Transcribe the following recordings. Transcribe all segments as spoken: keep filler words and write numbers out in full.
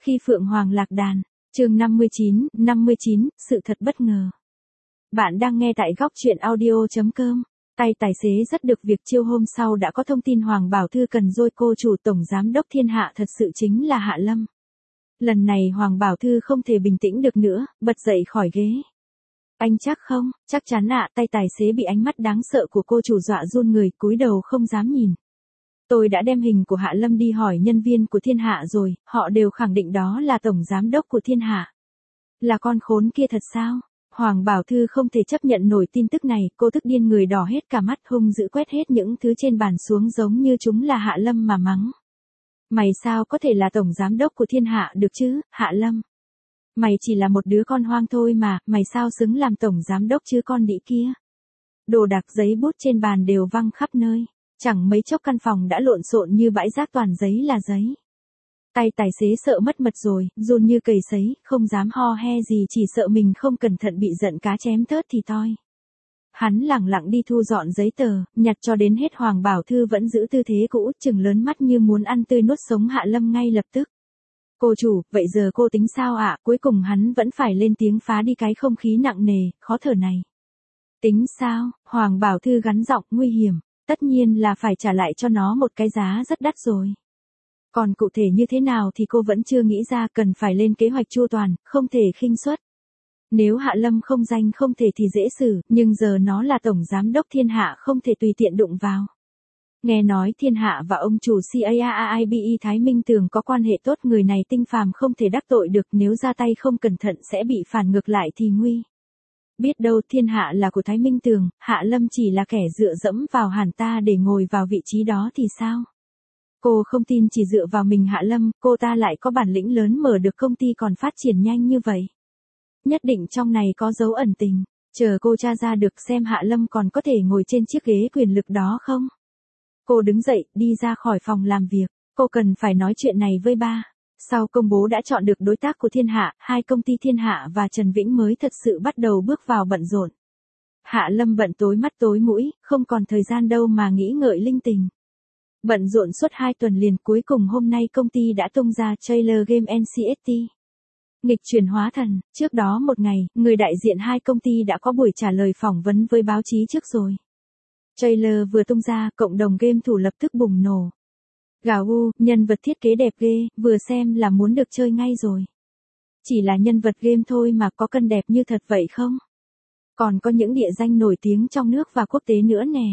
Khi Phượng Hoàng lạc đàn, chương năm mươi chín, năm mươi chín, sự thật bất ngờ. Bạn đang nghe tại góc truyện audio chấm com. Tay tài xế rất được việc chiêu hôm sau đã có thông tin Hoàng Bảo Thư cần dôi cô chủ tổng giám đốc Thiên Hạ thật sự chính là Hạ Lâm. Lần này Hoàng Bảo Thư không thể bình tĩnh được nữa, bật dậy khỏi ghế. Anh chắc không? Chắc chắn ạ. Tay tài xế bị ánh mắt đáng sợ của cô chủ dọa run người, cúi đầu không dám nhìn. Tôi đã đem hình của Hạ Lâm đi hỏi nhân viên của Thiên Hạ rồi, họ đều khẳng định đó là tổng giám đốc của Thiên Hạ. Là con khốn kia thật sao? Hoàng Bảo Thư không thể chấp nhận nổi tin tức này, cô tức điên người đỏ hết cả mắt, hung dữ quét hết những thứ trên bàn xuống giống như chúng là Hạ Lâm mà mắng. Mày sao có thể là tổng giám đốc của Thiên Hạ được chứ, Hạ Lâm? Mày chỉ là một đứa con hoang thôi mà, mày sao xứng làm tổng giám đốc chứ con đĩ kia? Đồ đạc giấy bút trên bàn đều văng khắp nơi. Chẳng mấy chốc căn phòng đã lộn xộn như bãi rác, toàn giấy là giấy. Tay tài xế sợ mất mật rồi, run như cầy sấy, không dám ho he gì, chỉ sợ mình không cẩn thận bị giận cá chém thớt thì toi. Hắn lẳng lặng đi thu dọn giấy tờ, nhặt cho đến hết. Hoàng Bảo Thư vẫn giữ tư thế cũ, trừng lớn mắt như muốn ăn tươi nuốt sống Hạ Lâm ngay lập tức. Cô chủ, vậy giờ cô tính sao ạ? Cuối cùng hắn vẫn phải lên tiếng phá đi cái không khí nặng nề, khó thở này. Tính sao? Hoàng Bảo Thư gắn giọng nguy hiểm. Tất nhiên là phải trả lại cho nó một cái giá rất đắt rồi. Còn cụ thể như thế nào thì cô vẫn chưa nghĩ ra, cần phải lên kế hoạch chu toàn, không thể khinh suất. Nếu Hạ Lâm không danh không thể thì dễ xử, nhưng giờ nó là tổng giám đốc Thiên Hạ, không thể tùy tiện đụng vào. Nghe nói Thiên Hạ và ông chủ CAIBE Thái Minh Tường có quan hệ tốt, người này tinh phàm không thể đắc tội được, nếu ra tay không cẩn thận sẽ bị phản ngược lại thì nguy. Biết đâu Thiên Hạ là của Thái Minh Tường, Hạ Lâm chỉ là kẻ dựa dẫm vào hắn ta để ngồi vào vị trí đó thì sao? Cô không tin chỉ dựa vào mình Hạ Lâm, cô ta lại có bản lĩnh lớn mở được công ty còn phát triển nhanh như vậy. Nhất định trong này có dấu ẩn tình, chờ cô tra ra được xem Hạ Lâm còn có thể ngồi trên chiếc ghế quyền lực đó không? Cô đứng dậy, đi ra khỏi phòng làm việc, cô cần phải nói chuyện này với ba. Sau công bố đã chọn được đối tác của Thiên Hạ, hai công ty Thiên Hạ và Trần Vĩnh mới thật sự bắt đầu bước vào bận rộn. Hạ Lâm bận tối mắt tối mũi, không còn thời gian đâu mà nghĩ ngợi linh tinh. Bận rộn suốt hai tuần liền, cuối cùng hôm nay công ty đã tung ra trailer game en xê ét tê. Nghịch chuyển hóa thần, trước đó một ngày, người đại diện hai công ty đã có buổi trả lời phỏng vấn với báo chí trước rồi. Trailer vừa tung ra, cộng đồng game thủ lập tức bùng nổ. Gào u, nhân vật thiết kế đẹp ghê, vừa xem là muốn được chơi ngay rồi. Chỉ là nhân vật game thôi mà có cần đẹp như thật vậy không? Còn có những địa danh nổi tiếng trong nước và quốc tế nữa nè.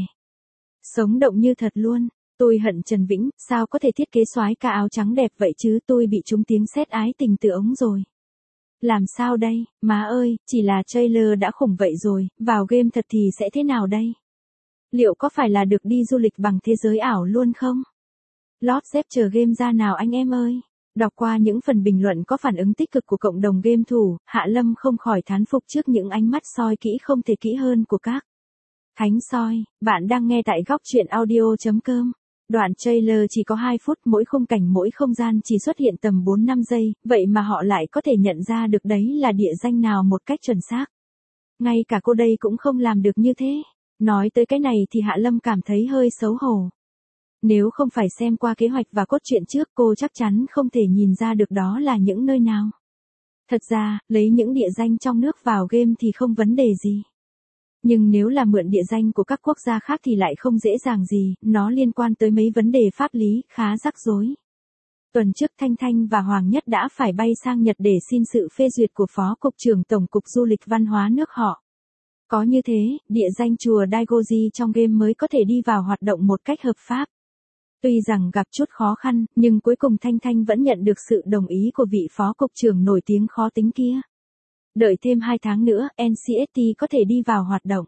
Sống động như thật luôn. Tôi hận Trần Vĩnh, sao có thể thiết kế soái ca áo trắng đẹp vậy chứ, tôi bị trúng tiếng sét ái tình từ ống rồi. Làm sao đây, má ơi, chỉ là trailer đã khủng vậy rồi, vào game thật thì sẽ thế nào đây? Liệu có phải là được đi du lịch bằng thế giới ảo luôn không? Lót dép chờ game ra nào anh em ơi. Đọc qua những phần bình luận có phản ứng tích cực của cộng đồng game thủ, Hạ Lâm không khỏi thán phục trước những ánh mắt soi kỹ không thể kỹ hơn của các thánh soi. Bạn đang nghe tại góc truyện audio chấm com. Đoạn trailer chỉ có hai phút, mỗi khung cảnh mỗi không gian chỉ xuất hiện tầm bốn năm giây, vậy mà họ lại có thể nhận ra được đấy là địa danh nào một cách chuẩn xác. Ngay cả cô đây cũng không làm được như thế. Nói tới cái này thì Hạ Lâm cảm thấy hơi xấu hổ. Nếu không phải xem qua kế hoạch và cốt truyện trước, cô chắc chắn không thể nhìn ra được đó là những nơi nào. Thật ra, lấy những địa danh trong nước vào game thì không vấn đề gì. Nhưng nếu là mượn địa danh của các quốc gia khác thì lại không dễ dàng gì, nó liên quan tới mấy vấn đề pháp lý khá rắc rối. Tuần trước Thanh Thanh và Hoàng Nhất đã phải bay sang Nhật để xin sự phê duyệt của Phó Cục trưởng Tổng cục Du lịch Văn hóa nước họ. Có như thế, địa danh chùa Daigoji trong game mới có thể đi vào hoạt động một cách hợp pháp. Tuy rằng gặp chút khó khăn, nhưng cuối cùng Thanh Thanh vẫn nhận được sự đồng ý của vị phó cục trưởng nổi tiếng khó tính kia. Đợi thêm hai tháng nữa, en xê ét tê có thể đi vào hoạt động.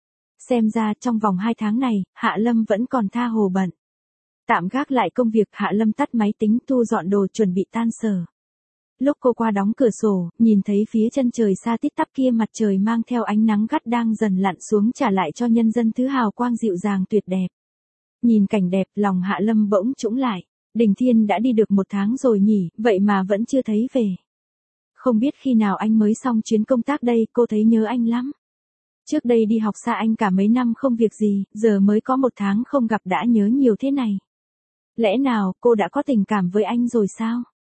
Xem ra trong vòng hai tháng này, Hạ Lâm vẫn còn tha hồ bận. Tạm gác lại công việc, Hạ Lâm tắt máy tính, thu dọn đồ chuẩn bị tan sở. Lúc cô qua đóng cửa sổ, nhìn thấy phía chân trời xa tít tắp kia, mặt trời mang theo ánh nắng gắt đang dần lặn xuống, trả lại cho nhân dân thứ hào quang dịu dàng tuyệt đẹp. Nhìn cảnh đẹp, lòng Hạ Lâm bỗng trũng lại. Đình Thiên đã đi được một tháng rồi nhỉ, vậy mà vẫn chưa thấy về. Không biết khi nào anh mới xong chuyến công tác đây, cô thấy nhớ anh lắm. Trước đây đi học xa anh cả mấy năm không việc gì, giờ mới có một tháng không gặp đã nhớ nhiều thế này. Lẽ nào cô đã có tình cảm với anh rồi sao?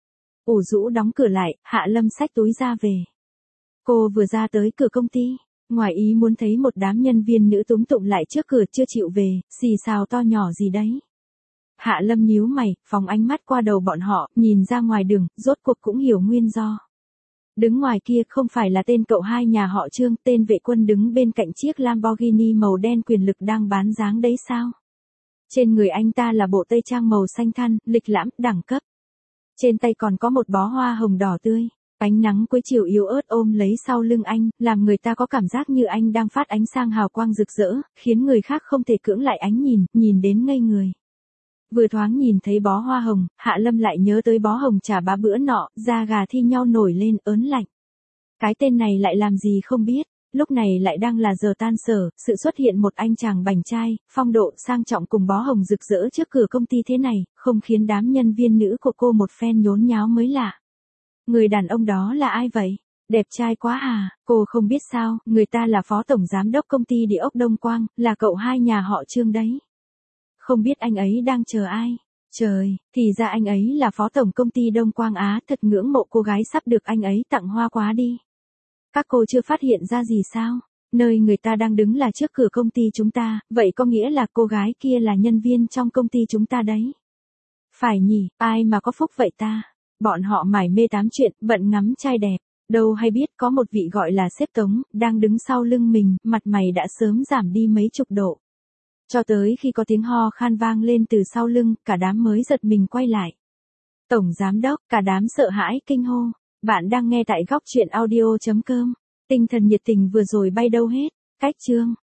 ủ rũ đóng cửa lại, Hạ Lâm xách túi ra về. Cô vừa ra tới cửa công ty, ngoài ý muốn thấy một đám nhân viên nữ túm tụm lại trước cửa chưa chịu về, xì xào to nhỏ gì đấy. Hạ Lâm nhíu mày, phóng ánh mắt qua đầu bọn họ, nhìn ra ngoài đường, rốt cuộc cũng hiểu nguyên do. Đứng ngoài kia không phải là tên cậu hai nhà họ Trương, tên vệ quân đứng bên cạnh chiếc Lamborghini màu đen quyền lực đang bán dáng đấy sao? Trên người anh ta là bộ tây trang màu xanh than, lịch lãm, đẳng cấp. Trên tay còn có một bó hoa hồng đỏ tươi. Ánh nắng cuối chiều yếu ớt ôm lấy sau lưng anh, làm người ta có cảm giác như anh đang phát ánh sang hào quang rực rỡ, khiến người khác không thể cưỡng lại ánh nhìn, nhìn đến ngây người. Vừa thoáng nhìn thấy bó hoa hồng, Hạ Lâm lại nhớ tới bó hồng trà bá bữa nọ, da gà thi nhau nổi lên ớn lạnh. Cái tên này lại làm gì không biết, lúc này lại đang là giờ tan sở, sự xuất hiện một anh chàng bảnh trai, phong độ sang trọng cùng bó hồng rực rỡ trước cửa công ty thế này, không khiến đám nhân viên nữ của cô một phen nhốn nháo mới lạ. Người đàn ông đó là ai vậy? Đẹp trai quá à, cô không biết sao, người ta là phó tổng giám đốc công ty địa ốc Đông Quang, là cậu hai nhà họ Trương đấy. Không biết anh ấy đang chờ ai? Trời, thì ra anh ấy là phó tổng công ty Đông Quang Á, thật ngưỡng mộ cô gái sắp được anh ấy tặng hoa quá đi. Các cô chưa phát hiện ra gì sao? Nơi người ta đang đứng là trước cửa công ty chúng ta, vậy có nghĩa là cô gái kia là nhân viên trong công ty chúng ta đấy. Phải nhỉ, ai mà có phúc vậy ta? Bọn họ mải mê tám chuyện, bận ngắm trai đẹp. Đâu hay biết có một vị gọi là sếp Tống, đang đứng sau lưng mình, mặt mày đã sớm giảm đi mấy chục độ. Cho tới khi có tiếng ho khan vang lên từ sau lưng, cả đám mới giật mình quay lại. Tổng giám đốc, cả đám sợ hãi kinh hô. Bạn đang nghe tại góc truyện audio chấm com. Tinh thần nhiệt tình vừa rồi bay đâu hết. Cách chương